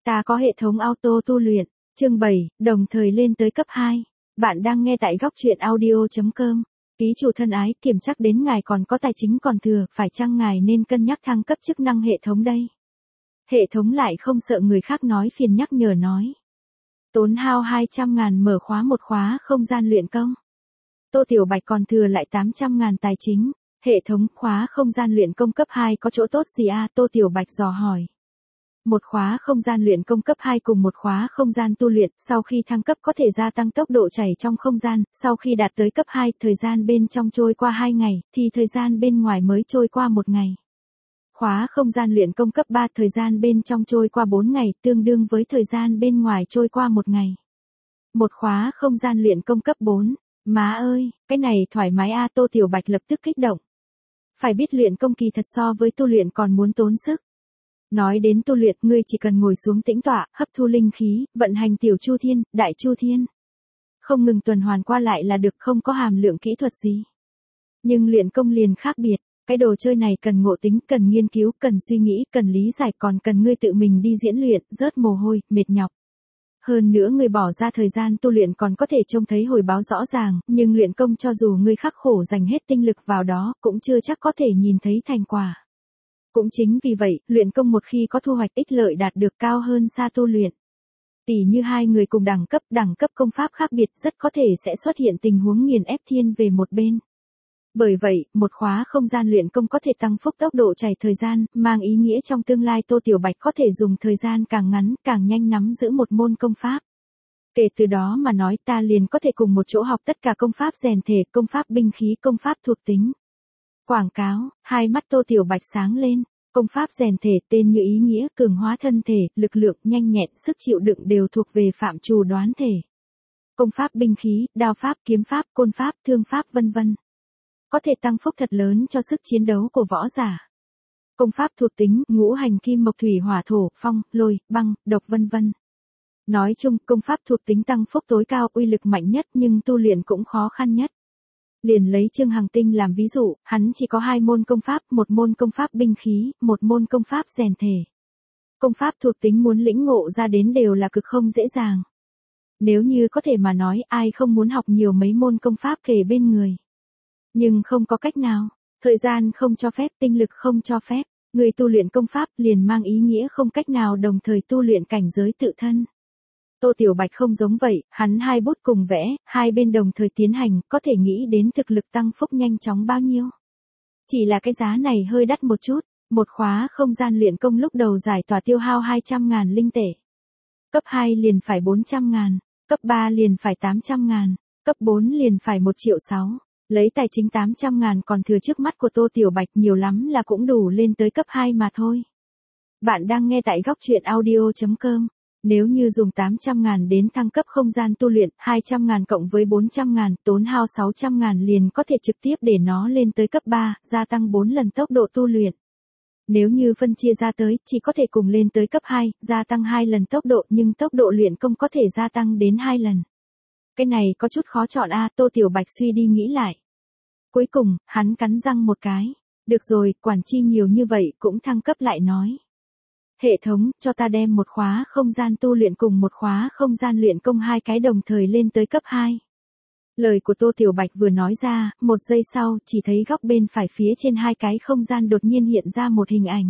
Ta có hệ thống auto tu luyện. Chương 7, đồng thời lên tới cấp 2. Bạn đang nghe tại góc truyện audio.com. Ký chủ thân ái, kiểm chắc đến ngài còn có tài chính còn thừa, phải chăng ngài nên cân nhắc thăng cấp chức năng hệ thống đây? Hệ thống lại không sợ người khác nói phiền nhắc nhở nói. Tốn hao 200.000 mở khóa một khóa không gian luyện công. Tô Tiểu Bạch còn thừa lại 800.000 tài chính. Hệ thống khóa không gian luyện công cấp 2 có chỗ tốt gì à? Tô Tiểu Bạch dò hỏi. Một khóa không gian luyện công cấp 2 cùng một khóa không gian tu luyện, sau khi thăng cấp có thể gia tăng tốc độ chảy trong không gian, sau khi đạt tới cấp 2, thời gian bên trong trôi qua 2 ngày, thì thời gian bên ngoài mới trôi qua 1 ngày. Khóa không gian luyện công cấp 3, thời gian bên trong trôi qua 4 ngày, tương đương với thời gian bên ngoài trôi qua 1 ngày. Một khóa không gian luyện công cấp 4, má ơi, cái này thoải mái à? Tô Tiểu Bạch lập tức kích động. Phải biết luyện công kỳ thật so với tu luyện còn muốn tốn sức. Nói đến tu luyện, ngươi chỉ cần ngồi xuống tĩnh tọa, hấp thu linh khí, vận hành tiểu chu thiên, đại chu thiên. Không ngừng tuần hoàn qua lại là được, không có hàm lượng kỹ thuật gì. Nhưng luyện công liền khác biệt, cái đồ chơi này cần ngộ tính, cần nghiên cứu, cần suy nghĩ, cần lý giải, còn cần ngươi tự mình đi diễn luyện, rớt mồ hôi, mệt nhọc. Hơn nữa người bỏ ra thời gian tu luyện còn có thể trông thấy hồi báo rõ ràng, nhưng luyện công cho dù ngươi khắc khổ dành hết tinh lực vào đó, cũng chưa chắc có thể nhìn thấy thành quả. Cũng chính vì vậy, luyện công một khi có thu hoạch ích lợi đạt được cao hơn xa tu luyện. Tỉ như hai người cùng đẳng cấp công pháp khác biệt rất có thể sẽ xuất hiện tình huống nghiền ép thiên về một bên. Bởi vậy, một khóa không gian luyện công có thể tăng phúc tốc độ chảy thời gian, mang ý nghĩa trong tương lai Tô Tiểu Bạch có thể dùng thời gian càng ngắn càng nhanh nắm giữ một môn công pháp. Kể từ đó mà nói ta liền có thể cùng một chỗ học tất cả công pháp rèn thể, công pháp binh khí, công pháp thuộc tính. Quảng cáo, hai mắt Tô Tiểu Bạch sáng lên, công pháp rèn thể tên như ý nghĩa, cường hóa thân thể, lực lượng, nhanh nhẹn, sức chịu đựng đều thuộc về phạm trù đoán thể. Công pháp binh khí, đao pháp, kiếm pháp, côn pháp, thương pháp vân vân. Có thể tăng phúc thật lớn cho sức chiến đấu của võ giả. Công pháp thuộc tính, ngũ hành kim mộc thủy hỏa thổ, phong, lôi, băng, độc vân vân. Nói chung, công pháp thuộc tính tăng phúc tối cao, uy lực mạnh nhất nhưng tu luyện cũng khó khăn nhất. Liền lấy Trương Hằng Tinh làm ví dụ, hắn chỉ có 2 môn công pháp, một môn công pháp binh khí, một môn công pháp rèn thể. Công pháp thuộc tính muốn lĩnh ngộ ra đến đều là cực không dễ dàng. Nếu như có thể mà nói, ai không muốn học nhiều mấy môn công pháp kề bên người. Nhưng không có cách nào, thời gian không cho phép, tinh lực không cho phép, người tu luyện công pháp liền mang ý nghĩa không cách nào đồng thời tu luyện cảnh giới tự thân. Tô Tiểu Bạch không giống vậy, hắn 2 bút cùng vẽ, 2 bên đồng thời tiến hành, có thể nghĩ đến thực lực tăng phúc nhanh chóng bao nhiêu. Chỉ là cái giá này hơi đắt một chút, một khóa không gian luyện công lúc đầu giải tỏa tiêu hao 200.000 linh tệ. Cấp 2 liền phải 400.000, cấp 3 liền phải 800.000, cấp 4 liền phải 1.600.000. Lấy tài chính 800.000 còn thừa trước mắt của Tô Tiểu Bạch nhiều lắm là cũng đủ lên tới cấp 2 mà thôi. Bạn đang nghe tại góc truyện audio.com. Nếu như dùng 800.000 đến thăng cấp không gian tu luyện, 200.000 cộng với 400.000, tốn hao 600.000 liền có thể trực tiếp để nó lên tới cấp 3, gia tăng 4 lần tốc độ tu luyện. Nếu như phân chia ra tới, chỉ có thể cùng lên tới cấp 2, gia tăng 2 lần tốc độ nhưng tốc độ luyện công có thể gia tăng đến 2 lần. Cái này có chút khó chọn a, Tô Tiểu Bạch suy đi nghĩ lại. Cuối cùng, hắn cắn răng một cái. Được rồi, quản chi nhiều như vậy cũng thăng cấp lại nói. Hệ thống, cho ta đem một khóa không gian tu luyện cùng một khóa không gian luyện công 2 cái đồng thời lên tới cấp 2. Lời của Tô Tiểu Bạch vừa nói ra, 1 giây sau, chỉ thấy góc bên phải phía trên 2 cái không gian đột nhiên hiện ra một hình ảnh.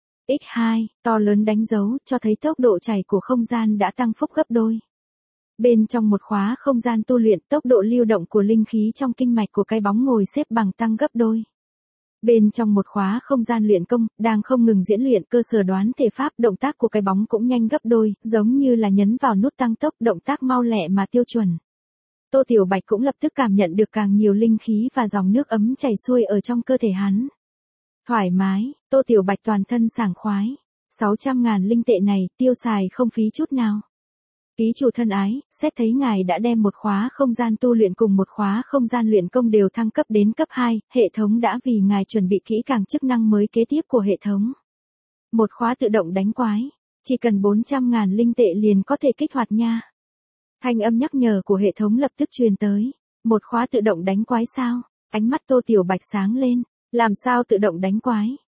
X2, to lớn đánh dấu, cho thấy tốc độ chảy của không gian đã tăng phúc gấp đôi. Bên trong một khóa không gian tu luyện, tốc độ lưu động của linh khí trong kinh mạch của cái bóng ngồi xếp bằng tăng gấp đôi. Bên trong một khóa không gian luyện công, đang không ngừng diễn luyện cơ sở đoán thể pháp, động tác của cái bóng cũng nhanh gấp đôi, giống như là nhấn vào nút tăng tốc, động tác mau lẹ mà tiêu chuẩn. Tô Tiểu Bạch cũng lập tức cảm nhận được càng nhiều linh khí và dòng nước ấm chảy xuôi ở trong cơ thể hắn. Thoải mái, Tô Tiểu Bạch toàn thân sảng khoái. 600.000 linh tệ này, tiêu xài không phí chút nào. Ký chủ thân ái, xét thấy ngài đã đem một khóa không gian tu luyện cùng một khóa không gian luyện công đều thăng cấp đến cấp 2, hệ thống đã vì ngài chuẩn bị kỹ càng chức năng mới kế tiếp của hệ thống. Một khóa tự động đánh quái, chỉ cần 400.000 linh tệ liền có thể kích hoạt nha. Thanh âm nhắc nhở của hệ thống lập tức truyền tới. Một khóa tự động đánh quái sao? Ánh mắt Tô Tiểu Bạch sáng lên, làm sao tự động đánh quái?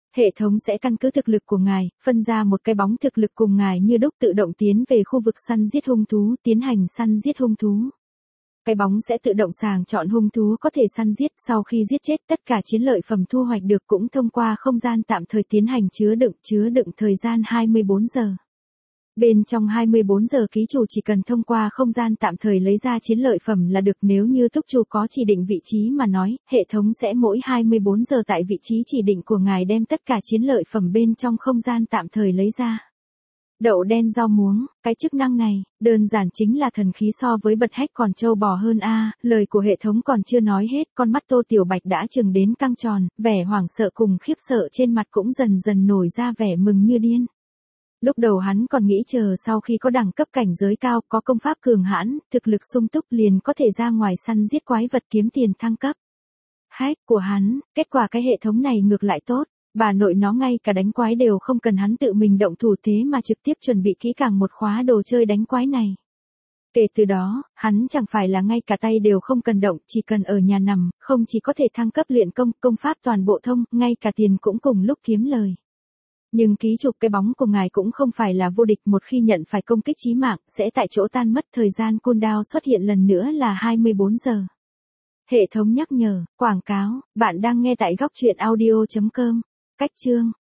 Hệ thống sẽ căn cứ thực lực của ngài, phân ra một cái bóng thực lực cùng ngài như đúc tự động tiến về khu vực săn giết hung thú, tiến hành săn giết hung thú. Cái bóng sẽ tự động sàng chọn hung thú có thể săn giết, sau khi giết chết tất cả chiến lợi phẩm thu hoạch được cũng thông qua không gian tạm thời tiến hành chứa đựng thời gian 24 giờ. Bên trong 24 giờ ký chủ chỉ cần thông qua không gian tạm thời lấy ra chiến lợi phẩm là được, nếu như túc chủ có chỉ định vị trí mà nói, hệ thống sẽ mỗi 24 giờ tại vị trí chỉ định của ngài đem tất cả chiến lợi phẩm bên trong không gian tạm thời lấy ra. Đậu đen rau muống, cái chức năng này, đơn giản chính là thần khí so với bật hách còn trâu bò hơn a. Lời của hệ thống còn chưa nói hết, con mắt Tô Tiểu Bạch đã chừng đến căng tròn, vẻ hoảng sợ cùng khiếp sợ trên mặt cũng dần dần nổi ra vẻ mừng như điên. Lúc đầu hắn còn nghĩ chờ sau khi có đẳng cấp cảnh giới cao, có công pháp cường hãn, thực lực sung túc liền có thể ra ngoài săn giết quái vật kiếm tiền thăng cấp. Hack của hắn, kết quả cái hệ thống này ngược lại tốt. Bà nội nó ngay cả đánh quái đều không cần hắn tự mình động thủ, thế mà trực tiếp chuẩn bị kỹ càng một khóa đồ chơi đánh quái này. Kể từ đó, hắn chẳng phải là ngay cả tay đều không cần động, chỉ cần ở nhà nằm, không chỉ có thể thăng cấp luyện công pháp toàn bộ thông, ngay cả tiền cũng cùng lúc kiếm lời. Nhưng ký chủ, cái bóng của ngài cũng không phải là vô địch, một khi nhận phải công kích chí mạng, sẽ tại chỗ tan mất, thời gian cooldown xuất hiện lần nữa là 24 giờ. Hệ thống nhắc nhở, quảng cáo, bạn đang nghe tại góc truyện audio.com. Cách chương